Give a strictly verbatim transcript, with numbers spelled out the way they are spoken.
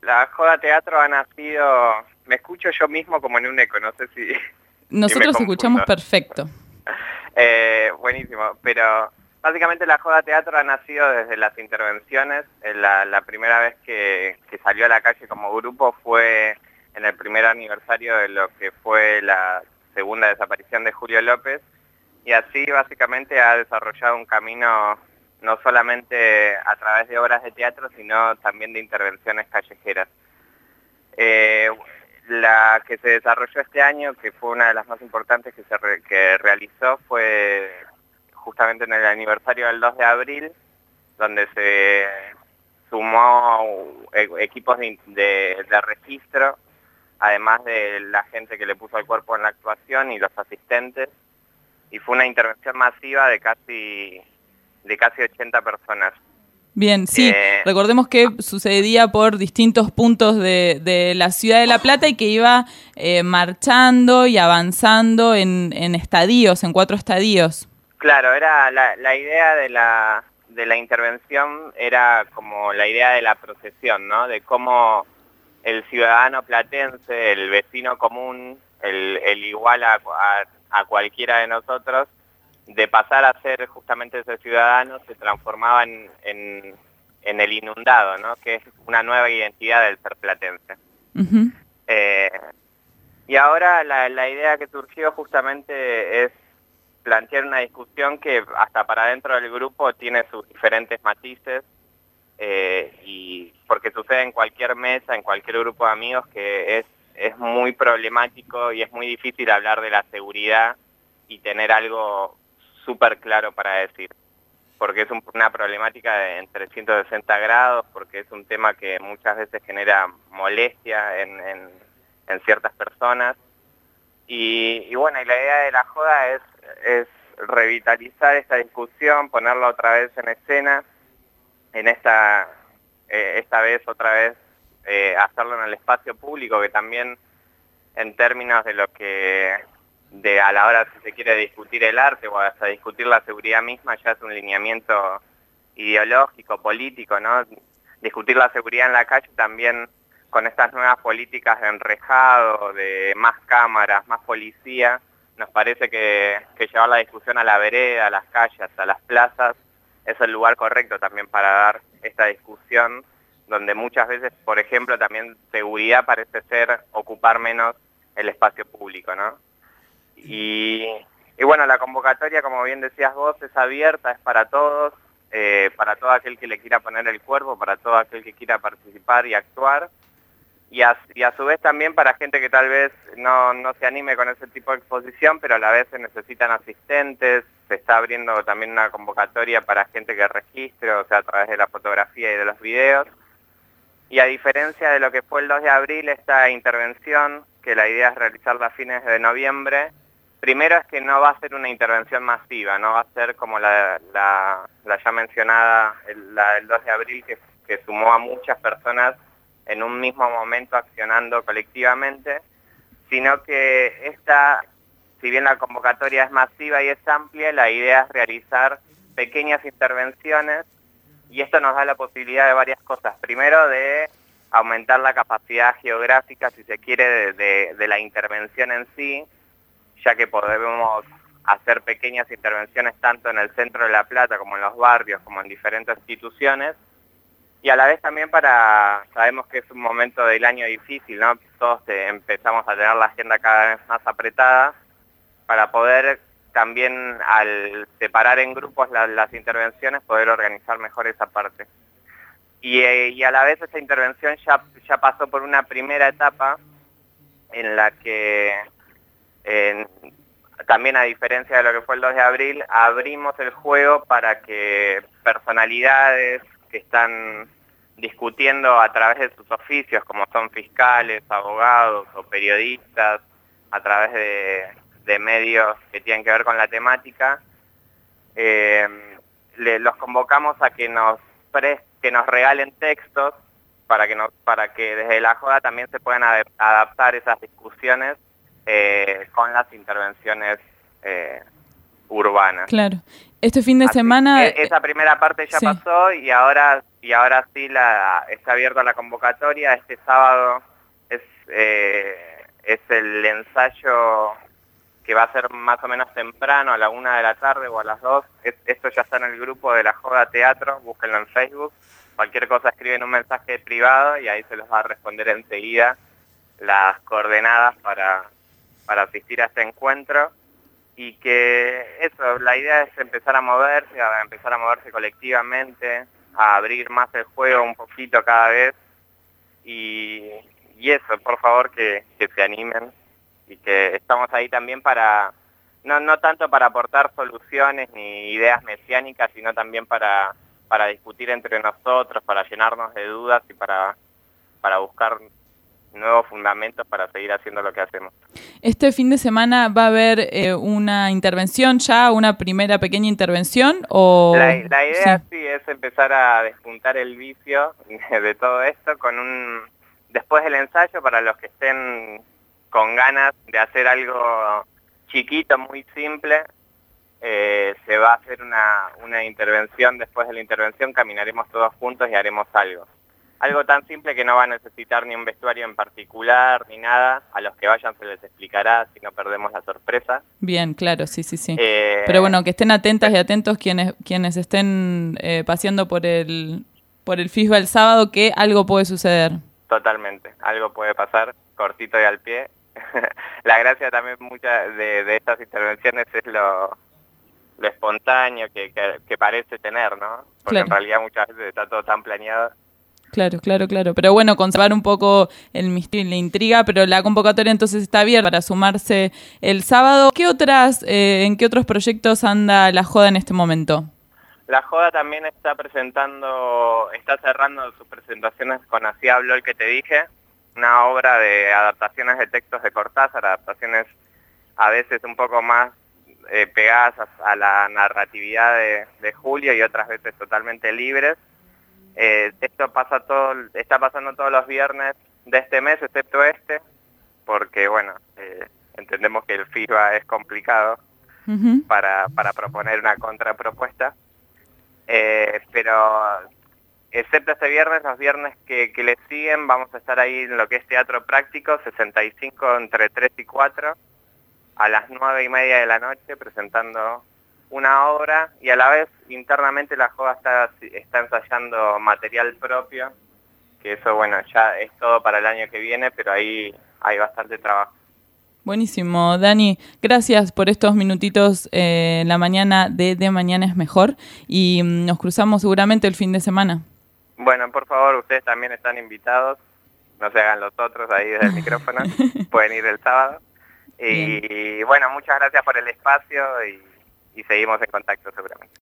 La Joda Teatro ha nacido... Me escucho yo mismo como en un eco, no sé si, si me Nosotros escuchamos confundo. perfecto. Eh, buenísimo, pero básicamente la Joda Teatro ha nacido desde las intervenciones. Eh, La, la primera vez que, que salió a la calle como grupo fue en el primer aniversario de lo que fue la segunda desaparición de Julio López, y así básicamente ha desarrollado un camino no solamente a través de obras de teatro, sino también de intervenciones callejeras. Eh, la que se desarrolló este año, que fue una de las más importantes que se re, que realizó, fue justamente en el aniversario del dos de abril, donde se sumó eh, equipos de, de, de registro, además de la gente que le puso el cuerpo en la actuación y los asistentes, y fue una intervención masiva de casi, de casi ochenta personas. Bien, sí, Eh, recordemos que sucedía por distintos puntos de, de la ciudad de La Plata y que iba eh, marchando y avanzando en, en estadios, en cuatro estadios. Claro, era la, la idea de la, de la intervención era como la idea de la procesión, ¿no? De cómo el ciudadano platense, el vecino común, el, el igual a, a, a cualquiera de nosotros, de pasar a ser justamente ese ciudadano, se transformaba en, en, en el inundado, ¿no? Que es una nueva identidad del ser platense. Uh-huh. Eh, y ahora la, la idea que surgió justamente es plantear una discusión que hasta para dentro del grupo tiene sus diferentes matices, eh, y porque sucede en cualquier mesa, en cualquier grupo de amigos, que es, es muy problemático y es muy difícil hablar de la seguridad y tener algo súper claro para decir, porque es un, una problemática de, en trescientos sesenta grados, porque es un tema que muchas veces genera molestia en, en, en ciertas personas. Y, y bueno, y la idea de la joda es, es revitalizar esta discusión, ponerla otra vez en escena, en esta, eh, esta vez otra vez eh, hacerlo en el espacio público, que también en términos de lo que, de a la hora si se quiere discutir el arte o hasta discutir la seguridad misma, ya es un lineamiento ideológico, político, ¿no? Discutir la seguridad en la calle también con estas nuevas políticas de enrejado, de más cámaras, más policía, nos parece que, que llevar la discusión a la vereda, a las calles, a las plazas, es el lugar correcto también para dar esta discusión, donde muchas veces, por ejemplo, también seguridad parece ser ocupar menos el espacio público, ¿no? Y, y bueno, la convocatoria, como bien decías vos, es abierta, es para todos, eh, para todo aquel que le quiera poner el cuerpo, para todo aquel que quiera participar y actuar, y a, y a su vez también para gente que tal vez no, no se anime con ese tipo de exposición, pero a la vez se necesitan asistentes. Se está abriendo también una convocatoria para gente que registre, o sea, a través de la fotografía y de los videos. Y a diferencia de lo que fue el dos de abril, esta intervención, que la idea es realizarla a fines de noviembre, primero es que no va a ser una intervención masiva, no va a ser como la, la, la ya mencionada, el, la del dos de abril, que, que sumó a muchas personas en un mismo momento accionando colectivamente, sino que esta, si bien la convocatoria es masiva y es amplia, la idea es realizar pequeñas intervenciones, y esto nos da la posibilidad de varias cosas. Primero, de aumentar la capacidad geográfica, si se quiere, de, de, de la intervención en sí, ya que podemos hacer pequeñas intervenciones tanto en el centro de La Plata como en los barrios, como en diferentes instituciones, y a la vez también para, sabemos que es un momento del año difícil, ¿no? Todos te, empezamos a tener la agenda cada vez más apretada, para poder también, al separar en grupos la, las intervenciones, poder organizar mejor esa parte. Y, eh, y a la vez esa intervención ya, ya pasó por una primera etapa en la que, eh, también a diferencia de lo que fue el dos de abril, abrimos el juego para que personalidades que están discutiendo a través de sus oficios, como son fiscales, abogados o periodistas, a través de, de medios que tienen que ver con la temática, eh, le, los convocamos a que nos, pre, que nos regalen textos para que, nos, para que desde la joda también se puedan ad, adaptar esas discusiones eh, con las intervenciones eh, urbanas. Claro. Este fin de Así, semana... esa primera parte ya Sí. pasó y ahora y ahora sí la, está abierta la convocatoria. Este sábado es, eh, es el ensayo que va a ser más o menos temprano, a la una de la tarde o a las dos. Es, esto ya está en el grupo de La Joda Teatro, búsquenlo en Facebook. Cualquier cosa escriben un mensaje privado y ahí se los va a responder enseguida las coordenadas para, para asistir a este encuentro. Y que eso, la idea es empezar a moverse, a empezar a moverse colectivamente, a abrir más el juego un poquito cada vez. Y, y eso, por favor, que, que se animen. Y que estamos ahí también para, no, no tanto para aportar soluciones ni ideas mesiánicas, sino también para, para discutir entre nosotros, para llenarnos de dudas y para, para buscar nuevos fundamentos para seguir haciendo lo que hacemos. Este fin de semana va a haber eh, una intervención ya, una primera pequeña intervención, o... La, la idea sí. sí es empezar a despuntar el vicio de todo esto con un... Después del ensayo, para los que estén con ganas de hacer algo chiquito, muy simple, eh, se va a hacer una, una intervención. Después de la intervención caminaremos todos juntos y haremos algo. Algo tan simple que no va a necesitar ni un vestuario en particular, ni nada. A los que vayan se les explicará, si no perdemos la sorpresa. Bien, claro, sí, sí, sí. Eh, Pero bueno, que estén atentas y atentos quienes quienes estén eh, paseando por el por el FISBA el sábado, que algo puede suceder. Totalmente, algo puede pasar, cortito y al pie. La gracia también muchas de, de estas intervenciones es lo, lo espontáneo que, que, que parece tener, ¿no? Porque claro. En realidad muchas veces está todo tan planeado. Claro, claro, claro. Pero bueno, conservar un poco el misterio y la intriga, pero la convocatoria entonces está abierta para sumarse el sábado. ¿Qué otras, eh, en qué otros proyectos anda La Joda en este momento? La Joda también está presentando, está cerrando sus presentaciones con Así habló el que te dije, una obra de adaptaciones de textos de Cortázar, adaptaciones a veces un poco más eh, pegadas a, a la narratividad de, de Julio y otras veces totalmente libres. Eh, esto pasa todo, está pasando todos los viernes de este mes, excepto este, porque bueno, eh, entendemos que el FISBA es complicado uh-huh. para, para proponer una contrapropuesta, eh, pero excepto este viernes, los viernes que, que le siguen vamos a estar ahí en lo que es Teatro Práctico, sesenta y cinco entre tres y cuatro, a las nueve y media de la noche, presentando una obra, y a la vez internamente La Joda está, está ensayando material propio, que eso bueno, ya es todo para el año que viene, pero ahí hay bastante trabajo. Buenísimo, Dani, gracias por estos minutitos eh, en la mañana de De Mañana es Mejor, y mm, nos cruzamos seguramente el fin de semana. Bueno, por favor, ustedes también están invitados, no se hagan los otros ahí desde el micrófono, pueden ir el sábado, y, y bueno, muchas gracias por el espacio, y y seguimos en contacto seguramente.